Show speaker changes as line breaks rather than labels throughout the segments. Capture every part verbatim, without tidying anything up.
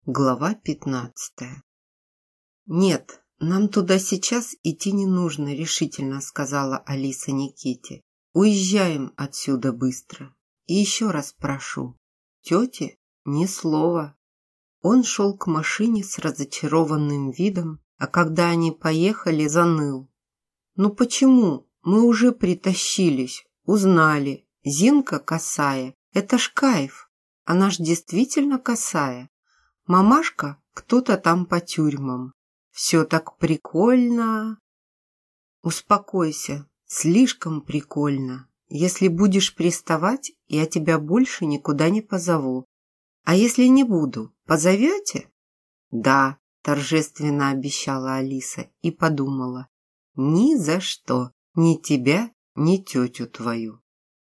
Глава пятнадцатая. «Нет, нам туда сейчас идти не нужно», – решительно сказала Алиса Никите. «Уезжаем отсюда быстро. И еще раз прошу, тете ни слова». Он шел к машине с разочарованным видом, а когда они поехали, заныл. «Ну почему? Мы уже притащились, узнали. Зинка косая. Это ж кайф. Она ж действительно косая. Мамашка кто-то там по тюрьмам. Все так прикольно». «Успокойся, слишком прикольно. Если будешь приставать, я тебя больше никуда не позову. А если не буду, позовете?» «Да», торжественно обещала Алиса и подумала. «Ни за что, ни тебя, ни тетю твою».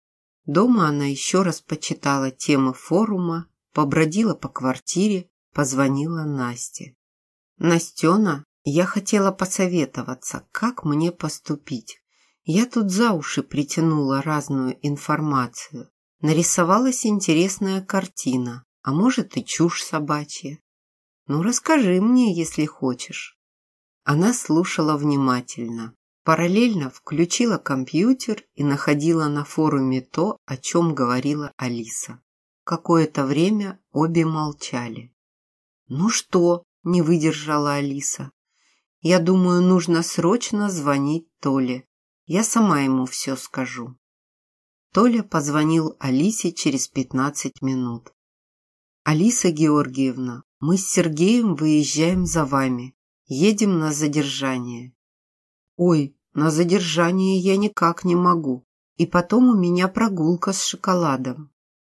Дома она еще раз почитала темы форума, побродила по квартире, позвонила Насте. «Настена, я хотела посоветоваться, как мне поступить. Я тут за уши притянула разную информацию. Нарисовалась интересная картина, а может и чушь собачья. Ну, расскажи мне, если хочешь». Она слушала внимательно. Параллельно включила компьютер и находила на форуме то, о чем говорила Алиса. Какое-то время обе молчали. «Ну что?» – не выдержала Алиса. «Я думаю, нужно срочно звонить Толе. Я сама ему все скажу». Толя позвонил Алисе через пятнадцать минут. «Алиса Георгиевна, мы с Сергеем выезжаем за вами. Едем на задержание». «Ой, на задержание я никак не могу. И потом у меня прогулка с шоколадом».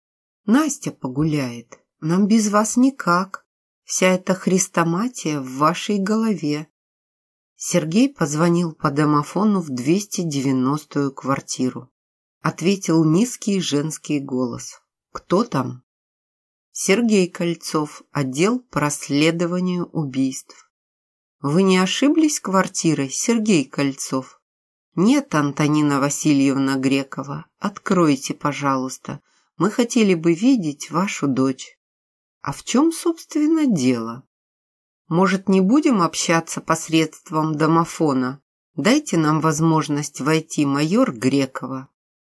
«Настя погуляет. Нам без вас никак. Вся эта хрестоматия в вашей голове». Сергей позвонил по домофону в двести девяностую квартиру. Ответил низкий женский голос. «Кто там?» «Сергей Кольцов, отдел по расследованию убийств». «Вы не ошиблись квартирой, Сергей Кольцов?» «Нет, Антонина Васильевна Грекова, откройте, пожалуйста. Мы хотели бы видеть вашу дочь». «А в чем, собственно, дело?» «Может, не будем общаться посредством домофона? Дайте нам возможность войти, майор Грекова».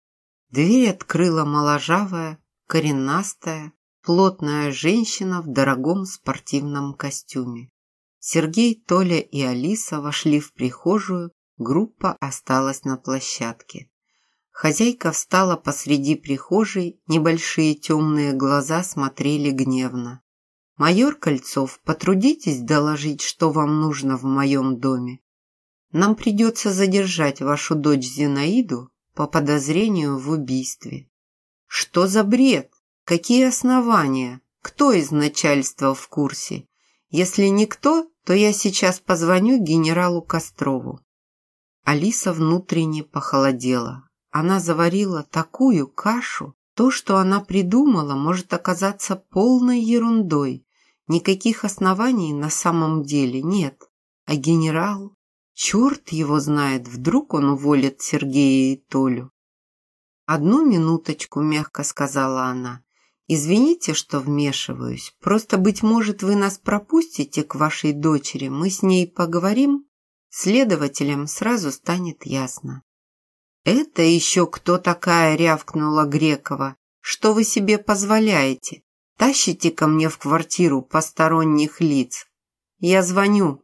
Дверь открыла моложавая, коренастая, плотная женщина в дорогом спортивном костюме. Сергей, Толя и Алиса вошли в прихожую, группа осталась на площадке. Хозяйка встала посреди прихожей, небольшие темные глаза смотрели гневно. «Майор Кольцов, потрудитесь доложить, что вам нужно в моем доме. Нам придется задержать вашу дочь Зинаиду по подозрению в убийстве». «Что за бред? Какие основания? Кто из начальства в курсе? Если никто, то я сейчас позвоню генералу Кострову». Алиса внутренне похолодела. Она заварила такую кашу. То, что она придумала, может оказаться полной ерундой. Никаких оснований на самом деле нет. А генерал? Черт его знает, вдруг он уволит Сергея и Толю. «Одну минуточку», — мягко сказала она. «Извините, что вмешиваюсь. Просто, быть может, вы нас пропустите к вашей дочери. Мы с ней поговорим. Следователям сразу станет ясно». «Это еще кто такая?» — рявкнула Грекова. «Что вы себе позволяете? Тащите ко мне в квартиру посторонних лиц. Я звоню».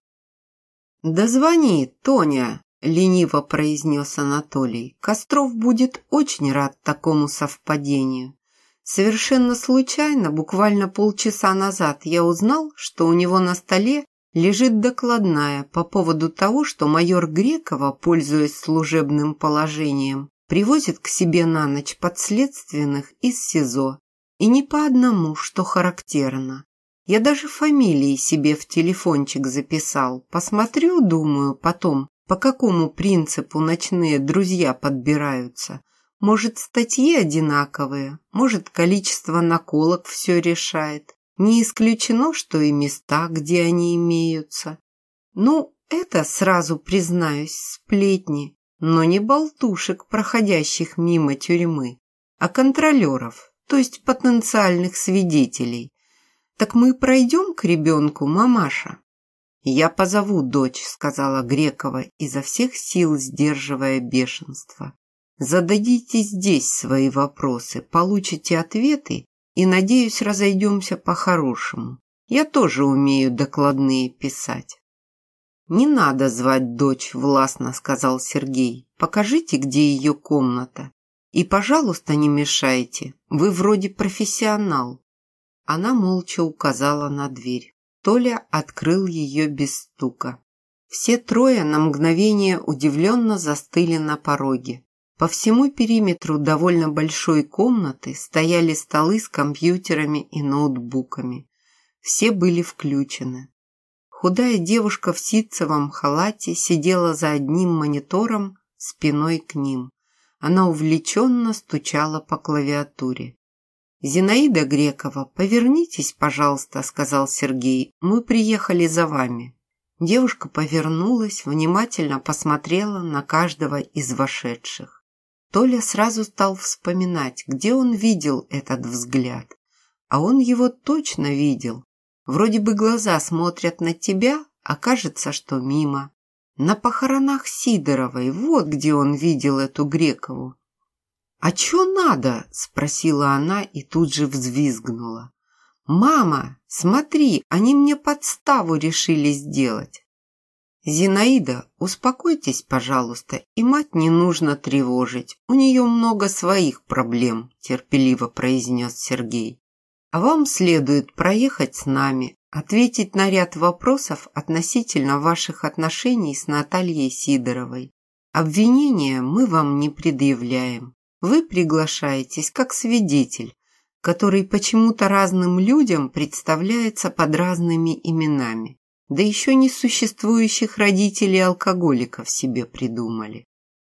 «Да звони, Тоня», — лениво произнес Анатолий. «Костров будет очень рад такому совпадению. Совершенно случайно, буквально полчаса назад, я узнал, что у него на столе лежит докладная по поводу того, что майор Грекова, пользуясь служебным положением, привозит к себе на ночь подследственных из СИЗО. И не по одному, что характерно. Я даже фамилии себе в телефончик записал. Посмотрю, думаю, потом, по какому принципу ночные друзья подбираются. Может, статьи одинаковые, может, количество наколок все решает. Не исключено, что и места, где они имеются. Ну, это, сразу признаюсь, сплетни, но не болтушек, проходящих мимо тюрьмы, а контролеров, то есть потенциальных свидетелей. Так мы пройдем к ребенку, мамаша?» «Я позову дочь», — сказала Грекова, изо всех сил сдерживая бешенство. «Зададите здесь свои вопросы, получите ответы и, надеюсь, разойдемся по-хорошему. Я тоже умею докладные писать». «Не надо звать дочь», — властно сказал Сергей. «Покажите, где ее комната. И, пожалуйста, не мешайте. Вы вроде профессионал». Она молча указала на дверь. Толя открыл ее без стука. Все трое на мгновение удивленно застыли на пороге. По всему периметру довольно большой комнаты стояли столы с компьютерами и ноутбуками. Все были включены. Худая девушка в ситцевом халате сидела за одним монитором спиной к ним. Она увлеченно стучала по клавиатуре. «Зинаида Грекова, повернитесь, пожалуйста», — сказал Сергей. «Мы приехали за вами». Девушка повернулась, внимательно посмотрела на каждого из вошедших. Толя сразу стал вспоминать, где он видел этот взгляд. А он его точно видел. Вроде бы глаза смотрят на тебя, а кажется, что мимо. На похоронах Сидоровой, вот где он видел эту Грекову. «А чё надо?» – спросила она и тут же взвизгнула. «Мама, смотри, они мне подставу решили сделать». «Зинаида, успокойтесь, пожалуйста, и мать не нужно тревожить. У нее много своих проблем», – терпеливо произнес Сергей. «А вам следует проехать с нами, ответить на ряд вопросов относительно ваших отношений с Натальей Сидоровой. Обвинения мы вам не предъявляем. Вы приглашаетесь как свидетель, который почему-то разным людям представляется под разными именами. Да еще несуществующих родителей-алкоголиков себе придумали».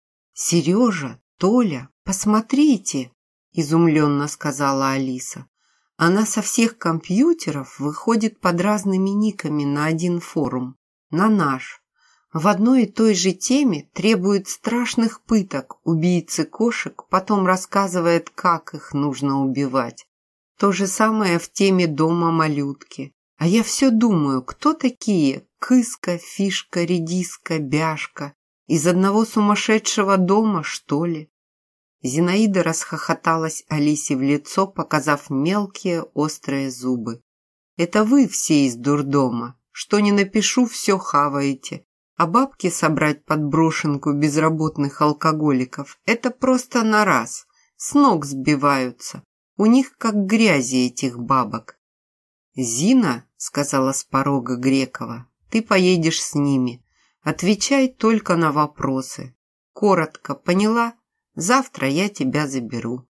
«Сережа, Толя, посмотрите!» – изумленно сказала Алиса. «Она со всех компьютеров выходит под разными никами на один форум, на наш. В одной и той же теме требует страшных пыток убийцы кошек, потом рассказывает, как их нужно убивать. То же самое в теме дома малютки. А я все думаю, кто такие Кыска, Фишка, Редиска, Бяшка? Из одного сумасшедшего дома, что ли?» Зинаида расхохоталась Алисе в лицо, показав мелкие острые зубы. «Это вы все из дурдома. Что не напишу, все хаваете. А бабки собрать под брошенку безработных алкоголиков – это просто на раз. С ног сбиваются. У них как грязи этих бабок». «Зина», – сказала с порога Грекова, – «ты поедешь с ними. Отвечай только на вопросы. Коротко, поняла? Завтра я тебя заберу».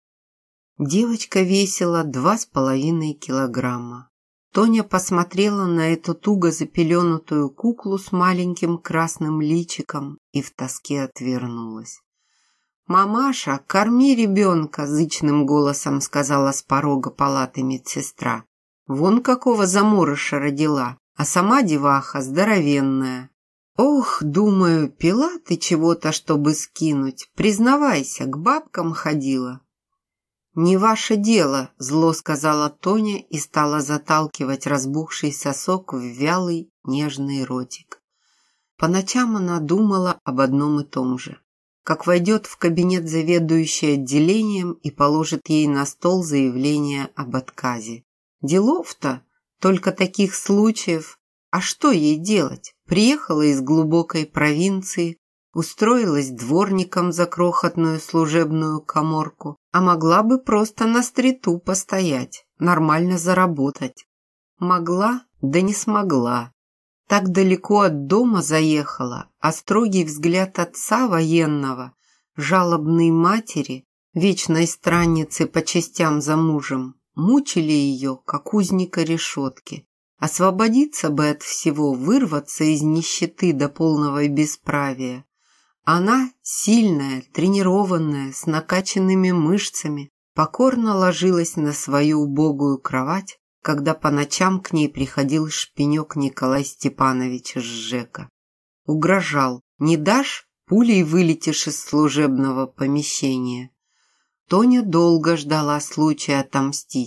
Девочка весила два с половиной килограмма. Тоня посмотрела на эту туго запеленутую куклу с маленьким красным личиком и в тоске отвернулась. «Мамаша, корми ребенка», – зычным голосом сказала с порога палаты медсестра. «Вон какого заморыша родила, а сама деваха здоровенная». «Ох, думаю, пила ты чего-то, чтобы скинуть. Признавайся, к бабкам ходила». «Не ваше дело», – зло сказала Тоня и стала заталкивать разбухший сосок в вялый нежный ротик. По ночам она думала об одном и том же. Как войдет в кабинет заведующей отделением и положит ей на стол заявление об отказе. Делов-то, только таких случаев. А что ей делать? Приехала из глубокой провинции, устроилась дворником за крохотную служебную каморку, а могла бы просто на стриту постоять, нормально заработать. Могла, да не смогла. Так далеко от дома заехала, а строгий взгляд отца военного, жалобной матери, вечной странницы по частям за мужем, мучили ее, как узника решетки. Освободиться бы от всего, вырваться из нищеты до полного бесправия. Она, сильная, тренированная, с накачанными мышцами, покорно ложилась на свою убогую кровать, когда по ночам к ней приходил шпинек Николай Степанович из ЖЭКа. Угрожал: «Не дашь, пулей вылетишь из служебного помещения». Тоня долго ждала случая отомстить.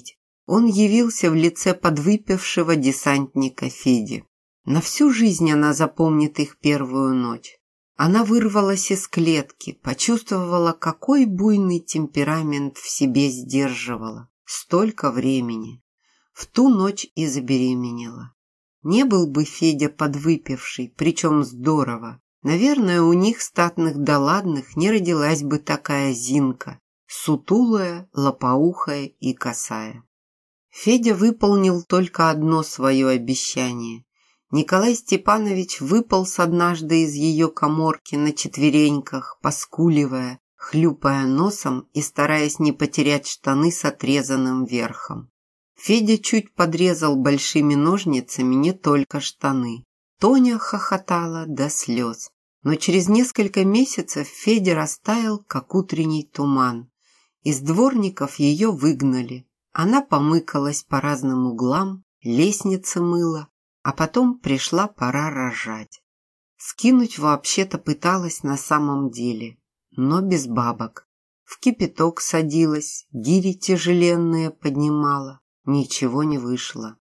Он явился в лице подвыпившего десантника Феди. На всю жизнь она запомнит их первую ночь. Она вырвалась из клетки, почувствовала, какой буйный темперамент в себе сдерживала. Столько времени. В ту ночь и забеременела. Не был бы Федя подвыпивший, причем здорово. Наверное, у них, статных да ладных, не родилась бы такая Зинка, сутулая, лопоухая и косая. Федя выполнил только одно свое обещание. Николай Степанович выполз однажды из ее каморки на четвереньках, поскуливая, хлюпая носом и стараясь не потерять штаны с отрезанным верхом. Федя чуть подрезал большими ножницами не только штаны. Тоня хохотала до слез. Но через несколько месяцев Федя растаял, как утренний туман. Из дворников ее выгнали. Она помыкалась по разным углам, лестницы мыла, а потом пришла пора рожать. Скинуть вообще-то пыталась на самом деле, но без бабок. В кипяток садилась, гири тяжеленные поднимала. Ничего не вышло.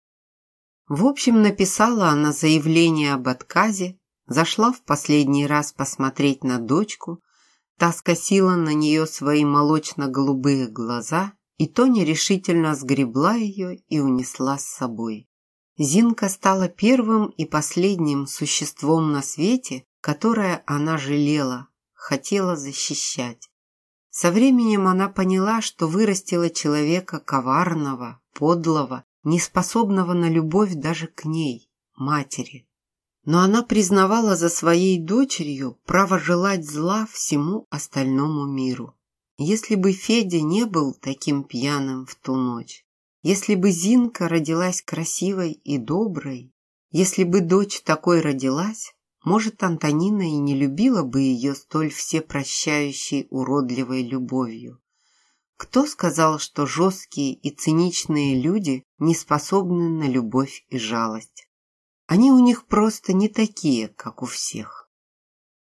В общем, написала она заявление об отказе, зашла в последний раз посмотреть на дочку, та скосила на нее свои молочно-голубые глаза, и Тоня решительно сгребла ее и унесла с собой. Зинка стала первым и последним существом на свете, которое она жалела, хотела защищать. Со временем она поняла, что вырастила человека коварного, подлого, неспособного на любовь даже к ней, матери. Но она признавала за своей дочерью право желать зла всему остальному миру. Если бы Федя не был таким пьяным в ту ночь, если бы Зинка родилась красивой и доброй, если бы дочь такой родилась, может, Антонина и не любила бы ее столь всепрощающей уродливой любовью. Кто сказал, что жесткие и циничные люди не способны на любовь и жалость? Они у них просто не такие, как у всех.